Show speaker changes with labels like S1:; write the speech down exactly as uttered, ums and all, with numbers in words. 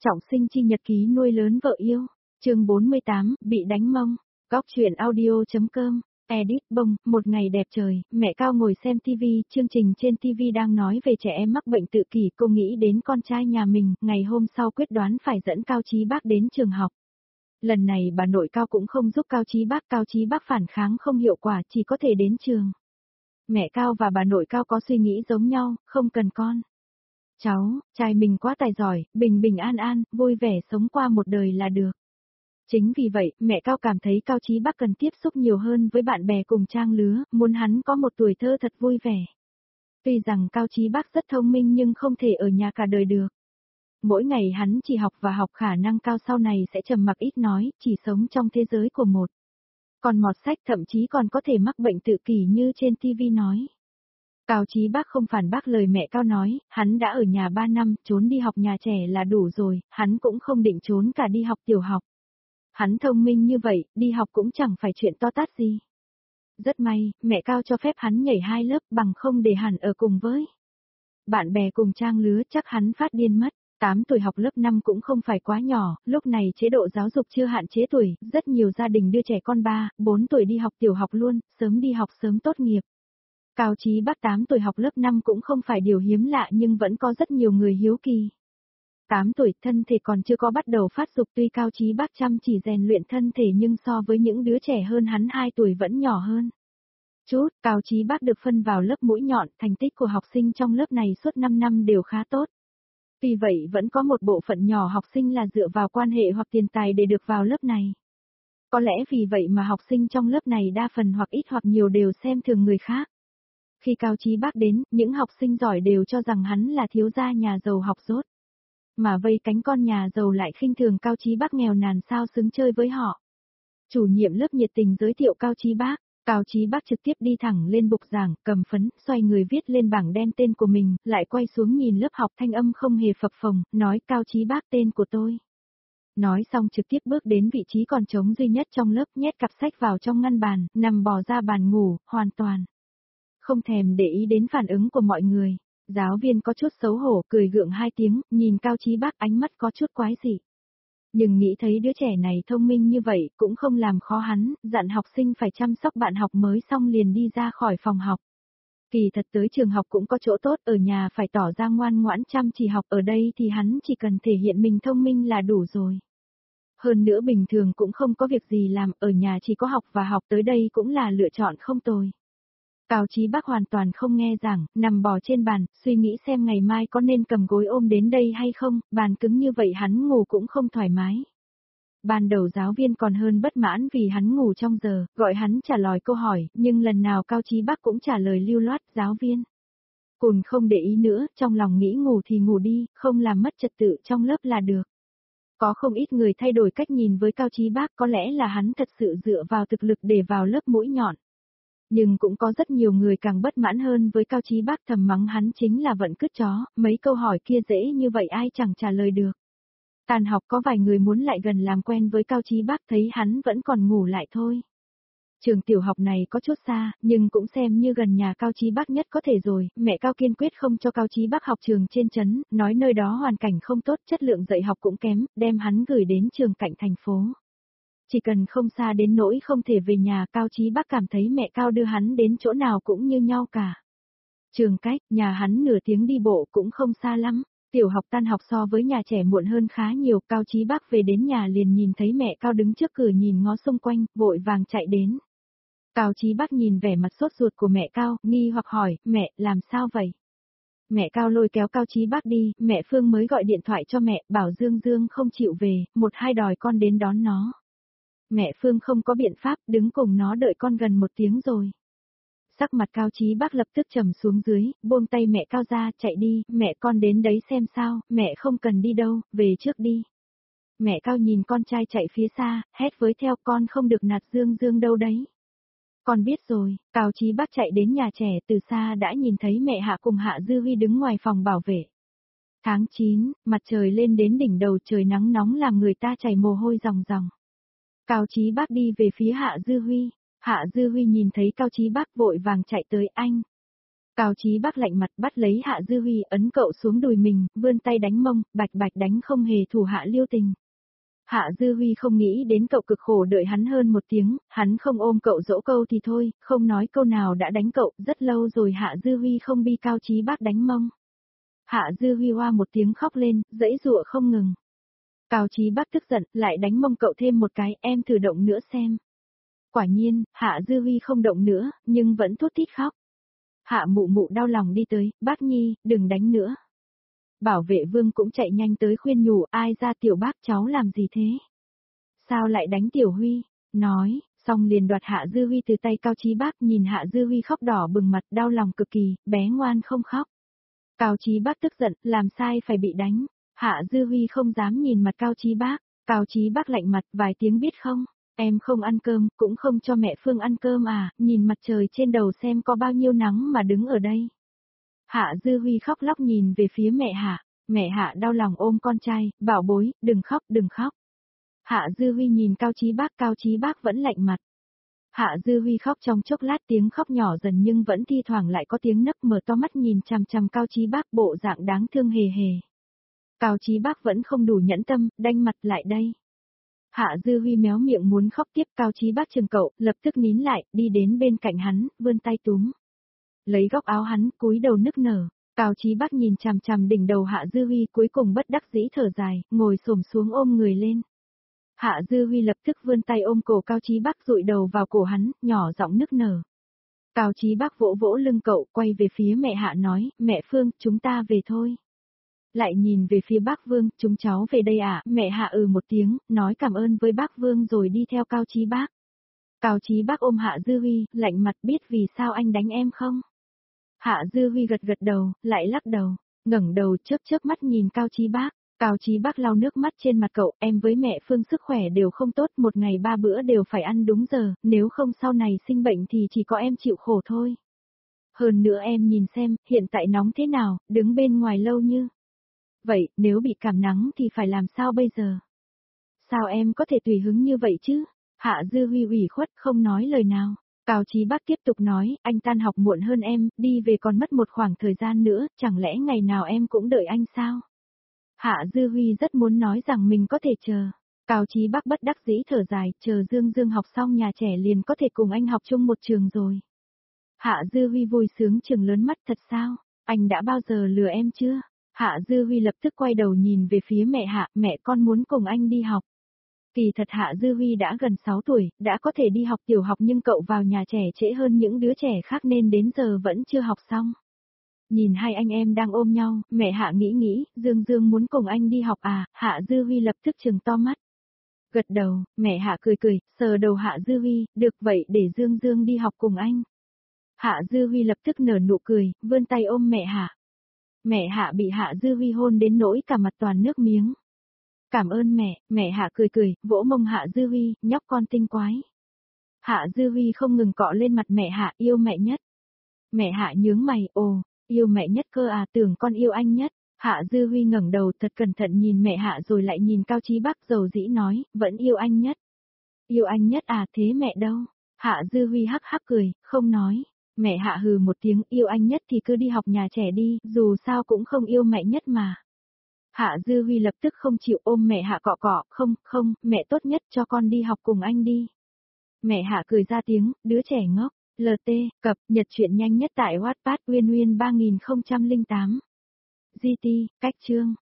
S1: Trọng sinh chi nhật ký nuôi lớn vợ yêu, chương bốn mươi tám, bị đánh mông, góc chuyện audio.com, edit bông, một ngày đẹp trời, mẹ Cao ngồi xem tivi, chương trình trên tivi đang nói về trẻ em mắc bệnh tự kỷ, cô nghĩ đến con trai nhà mình, ngày hôm sau quyết đoán phải dẫn Cao Chí Bác đến trường học. Lần này bà nội Cao cũng không giúp Cao Chí Bác, Cao Chí Bác phản kháng không hiệu quả, chỉ có thể đến trường. Mẹ Cao và bà nội Cao có suy nghĩ giống nhau, không cần con. Cháu, trai mình quá tài giỏi, bình bình an an, vui vẻ sống qua một đời là được. Chính vì vậy, mẹ Cao cảm thấy Cao Chí Bác cần tiếp xúc nhiều hơn với bạn bè cùng trang lứa, muốn hắn có một tuổi thơ thật vui vẻ. Tuy rằng Cao Chí Bác rất thông minh nhưng không thể ở nhà cả đời được. Mỗi ngày hắn chỉ học và học, khả năng cao sau này sẽ trầm mặc ít nói, chỉ sống trong thế giới của một. Còn mọt sách, thậm chí còn có thể mắc bệnh tự kỷ như trên tivi nói. Cao Chí Bác không phản bác lời mẹ Cao nói, hắn đã ở nhà ba năm, trốn đi học nhà trẻ là đủ rồi, hắn cũng không định trốn cả đi học tiểu học. Hắn thông minh như vậy, đi học cũng chẳng phải chuyện to tát gì. Rất may, mẹ Cao cho phép hắn nhảy hai lớp bằng không để hẳn ở cùng với bạn bè cùng trang lứa, chắc hắn phát điên mất. tám tuổi học lớp năm cũng không phải quá nhỏ, lúc này chế độ giáo dục chưa hạn chế tuổi, rất nhiều gia đình đưa trẻ con ba, bốn tuổi đi học tiểu học luôn, sớm đi học sớm tốt nghiệp. Cao Chí Bác tám tuổi học lớp năm cũng không phải điều hiếm lạ nhưng vẫn có rất nhiều người hiếu kỳ. tám tuổi thân thể còn chưa có bắt đầu phát dục, tuy Cao Chí Bác chăm chỉ rèn luyện thân thể nhưng so với những đứa trẻ hơn hắn hai tuổi vẫn nhỏ hơn. Chút, Cao Chí Bác được phân vào lớp mũi nhọn, thành tích của học sinh trong lớp này suốt năm năm đều khá tốt. Tuy vậy vẫn có một bộ phận nhỏ học sinh là dựa vào quan hệ hoặc tiền tài để được vào lớp này. Có lẽ vì vậy mà học sinh trong lớp này đa phần hoặc ít hoặc nhiều đều xem thường người khác. Khi Cao Chí Bác đến, những học sinh giỏi đều cho rằng hắn là thiếu gia nhà giàu học dốt. Mà vây cánh con nhà giàu lại khinh thường Cao Chí Bác nghèo nàn sao xứng chơi với họ. Chủ nhiệm lớp nhiệt tình giới thiệu Cao Chí Bác. Cao Chí Bác trực tiếp đi thẳng lên bục giảng, cầm phấn, xoay người viết lên bảng đen tên của mình, lại quay xuống nhìn lớp học, thanh âm không hề phập phồng, nói Cao Chí Bác tên của tôi. Nói xong trực tiếp bước đến vị trí còn trống duy nhất trong lớp, nhét cặp sách vào trong ngăn bàn, nằm bò ra bàn ngủ, hoàn toàn không thèm để ý đến phản ứng của mọi người. Giáo viên có chút xấu hổ, cười gượng hai tiếng, nhìn Cao Chí Bác ánh mắt có chút quái dị. Nhưng nghĩ thấy đứa trẻ này thông minh như vậy, cũng không làm khó hắn, dặn học sinh phải chăm sóc bạn học mới xong liền đi ra khỏi phòng học. Kỳ thật tới trường học cũng có chỗ tốt, ở nhà phải tỏ ra ngoan ngoãn chăm chỉ học, ở đây thì hắn chỉ cần thể hiện mình thông minh là đủ rồi. Hơn nữa bình thường cũng không có việc gì làm, ở nhà chỉ có học và học, tới đây cũng là lựa chọn không tồi. Cao Chí Bác hoàn toàn không nghe giảng, nằm bò trên bàn, suy nghĩ xem ngày mai có nên cầm gối ôm đến đây hay không, bàn cứng như vậy hắn ngủ cũng không thoải mái. Ban đầu giáo viên còn hơn bất mãn vì hắn ngủ trong giờ, gọi hắn trả lời câu hỏi, nhưng lần nào Cao Chí Bác cũng trả lời lưu loát, giáo viên Cùn không để ý nữa, trong lòng nghĩ ngủ thì ngủ đi, không làm mất trật tự trong lớp là được. Có không ít người thay đổi cách nhìn với Cao Chí Bác, có lẽ là hắn thật sự dựa vào thực lực để vào lớp mũi nhọn. Nhưng cũng có rất nhiều người càng bất mãn hơn với Cao Chí Bác, thầm mắng hắn chính là vận cứt chó, mấy câu hỏi kia dễ như vậy ai chẳng trả lời được. Tàn học có vài người muốn lại gần làm quen với Cao Chí Bác, thấy hắn vẫn còn ngủ lại thôi. Trường tiểu học này có chút xa, nhưng cũng xem như gần nhà Cao Chí Bác nhất có thể rồi, mẹ Cao kiên quyết không cho Cao Chí Bác học trường trên trấn, nói nơi đó hoàn cảnh không tốt, chất lượng dạy học cũng kém, đem hắn gửi đến trường cạnh thành phố. Chỉ cần không xa đến nỗi không thể về nhà, Cao Chí Bác cảm thấy mẹ Cao đưa hắn đến chỗ nào cũng như nhau cả. Trường cách, nhà hắn nửa tiếng đi bộ cũng không xa lắm, tiểu học tan học so với nhà trẻ muộn hơn khá nhiều, Cao Chí Bác về đến nhà liền nhìn thấy mẹ Cao đứng trước cửa nhìn ngó xung quanh, vội vàng chạy đến. Cao Chí Bác nhìn vẻ mặt sốt ruột của mẹ Cao, nghi hoặc hỏi, mẹ, làm sao vậy? Mẹ Cao lôi kéo Cao Chí Bác đi, mẹ Phương mới gọi điện thoại cho mẹ, bảo Dương Dương không chịu về, một hai đòi con đến đón nó. Mẹ Phương không có biện pháp, đứng cùng nó đợi con gần một tiếng rồi. Sắc mặt Cao Chí Bác lập tức trầm xuống dưới, buông tay mẹ Cao ra, chạy đi, mẹ con đến đấy xem sao, mẹ không cần đi đâu, về trước đi. Mẹ Cao nhìn con trai chạy phía xa, hét với theo, con không được nạt Dương Dương đâu đấy. Con biết rồi. Cao Chí Bác chạy đến nhà trẻ, từ xa đã nhìn thấy mẹ Hạ cùng Hạ Dư Huy đứng ngoài phòng bảo vệ. Tháng chín, mặt trời lên đến đỉnh đầu, trời nắng nóng làm người ta chảy mồ hôi ròng ròng. Cao Chí Bác đi về phía Hạ Dư Huy. Hạ Dư Huy nhìn thấy Cao Chí Bác vội vàng chạy tới, anh. Cao Chí Bắc lạnh mặt bắt lấy Hạ Dư Huy ấn cậu xuống đùi mình, vươn tay đánh mông, bạch bạch đánh không hề thủ hạ lưu tình. Hạ Dư Huy không nghĩ đến cậu cực khổ đợi hắn hơn một tiếng, hắn không ôm cậu dỗ câu thì thôi, không nói câu nào đã đánh cậu, rất lâu rồi Hạ Dư Huy không bi Cao Chí Bắc đánh mông. Hạ Dư Huy hoa một tiếng khóc lên, giãy giụa không ngừng. Cao Chí Bắc tức giận, lại đánh mông cậu thêm một cái, em thử động nữa xem. Quả nhiên, Hạ Dư Huy không động nữa, nhưng vẫn thút thít khóc. Hạ Mụ Mụ đau lòng đi tới, bác Nhi, đừng đánh nữa. Bảo vệ Vương cũng chạy nhanh tới khuyên nhủ, ai ra tiểu bác cháu làm gì thế? Sao lại đánh tiểu Huy? Nói, xong liền đoạt Hạ Dư Huy từ tay Cao Chí Bắc, nhìn Hạ Dư Huy khóc đỏ bừng mặt, đau lòng cực kỳ, bé ngoan không khóc. Cao Chí Bắc tức giận, làm sai phải bị đánh. Hạ Dư Huy không dám nhìn mặt Cao Chí Bắc. Cao Chí Bắc lạnh mặt, vài tiếng biết không? Em không ăn cơm, cũng không cho mẹ Phương ăn cơm à, nhìn mặt trời trên đầu xem có bao nhiêu nắng mà đứng ở đây. Hạ Dư Huy khóc lóc nhìn về phía mẹ Hạ, mẹ Hạ đau lòng ôm con trai, bảo bối, đừng khóc, đừng khóc. Hạ Dư Huy nhìn Cao Chí Bắc, Cao Chí Bắc vẫn lạnh mặt. Hạ Dư Huy khóc trong chốc lát, tiếng khóc nhỏ dần nhưng vẫn thi thoảng lại có tiếng nấc, mở to mắt nhìn chằm chằm Cao Chí Bắc, bộ dạng đáng thương hề hề. Cao Chí Bắc vẫn không đủ nhẫn tâm, đanh mặt lại đây. Hạ Dư Huy méo miệng muốn khóc tiếp, Cao Chí Bắc chừng cậu, lập tức nín lại, đi đến bên cạnh hắn, vươn tay túm. Lấy góc áo hắn, cúi đầu nức nở. Cao Chí Bắc nhìn chằm chằm đỉnh đầu Hạ Dư Huy, cuối cùng bất đắc dĩ thở dài, ngồi xổm xuống ôm người lên. Hạ Dư Huy lập tức vươn tay ôm cổ Cao Chí Bắc, dụi đầu vào cổ hắn, nhỏ giọng nức nở. Cao Chí Bắc vỗ vỗ lưng cậu, quay về phía mẹ Hạ nói, mẹ Phương, chúng ta về thôi. Lại nhìn về phía bác Vương, chúng cháu về đây à, mẹ Hạ ừ một tiếng, nói cảm ơn với bác Vương rồi đi theo Cao Chí Bắc. Cao Chí Bắc ôm Hạ Dư Huy, lạnh mặt, biết vì sao anh đánh em không? Hạ Dư Huy gật gật đầu, lại lắc đầu, ngẩng đầu chớp chớp mắt nhìn Cao Chí Bắc. Cao Chí Bắc lau nước mắt trên mặt cậu, em với mẹ Phương sức khỏe đều không tốt, một ngày ba bữa đều phải ăn đúng giờ, nếu không sau này sinh bệnh thì chỉ có em chịu khổ thôi. Hơn nữa em nhìn xem, hiện tại nóng thế nào, đứng bên ngoài lâu như. Vậy, nếu bị cảm nắng thì phải làm sao bây giờ? Sao em có thể tùy hứng như vậy chứ? Hạ Dư Huy ủy khuất không nói lời nào. Cao Chí Bắc tiếp tục nói, anh tan học muộn hơn em, đi về còn mất một khoảng thời gian nữa, chẳng lẽ ngày nào em cũng đợi anh sao? Hạ Dư Huy rất muốn nói rằng mình có thể chờ. Cao Chí Bắc bất đắc dĩ thở dài, chờ Dương Dương học xong nhà trẻ liền có thể cùng anh học chung một trường rồi. Hạ Dư Huy vui sướng trừng lớn mắt, thật sao? Anh đã bao giờ lừa em chưa? Hạ Dư Huy lập tức quay đầu nhìn về phía mẹ Hạ, mẹ con muốn cùng anh đi học. Kỳ thật Hạ Dư Huy đã gần sáu tuổi, đã có thể đi học tiểu học nhưng cậu vào nhà trẻ trễ hơn những đứa trẻ khác nên đến giờ vẫn chưa học xong. Nhìn hai anh em đang ôm nhau, mẹ Hạ nghĩ nghĩ, Dương Dương muốn cùng anh đi học à, Hạ Dư Huy lập tức trừng to mắt. Gật đầu, mẹ Hạ cười cười, sờ đầu Hạ Dư Huy, được vậy để Dương Dương đi học cùng anh. Hạ Dư Huy lập tức nở nụ cười, vươn tay ôm mẹ Hạ. Mẹ Hạ bị Hạ Dư Huy hôn đến nỗi cả mặt toàn nước miếng. Cảm ơn mẹ, mẹ Hạ cười cười, vỗ mông Hạ Dư Huy, nhóc con tinh quái. Hạ Dư Huy không ngừng cọ lên mặt mẹ Hạ, yêu mẹ nhất. Mẹ Hạ nhướng mày, ồ, yêu mẹ nhất cơ à, tưởng con yêu anh nhất. Hạ Dư Huy ngẩng đầu thật cẩn thận nhìn mẹ Hạ rồi lại nhìn Cao Chí Bắc dầu dĩ nói, vẫn yêu anh nhất. Yêu anh nhất à, thế mẹ đâu? Hạ Dư Huy hắc hắc cười, không nói. Mẹ Hạ hừ một tiếng, yêu anh nhất thì cứ đi học nhà trẻ đi, dù sao cũng không yêu mẹ nhất mà. Hạ Dư Huy lập tức không chịu, ôm mẹ Hạ cọ cọ, không, không, mẹ tốt nhất cho con đi học cùng anh đi. Mẹ Hạ cười ra tiếng, đứa trẻ ngốc. lờ tê, cập, nhật truyện nhanh nhất tại Wattpad Uyên Uyên ba nghìn không trăm lẻ tám. giê tê, cách chương.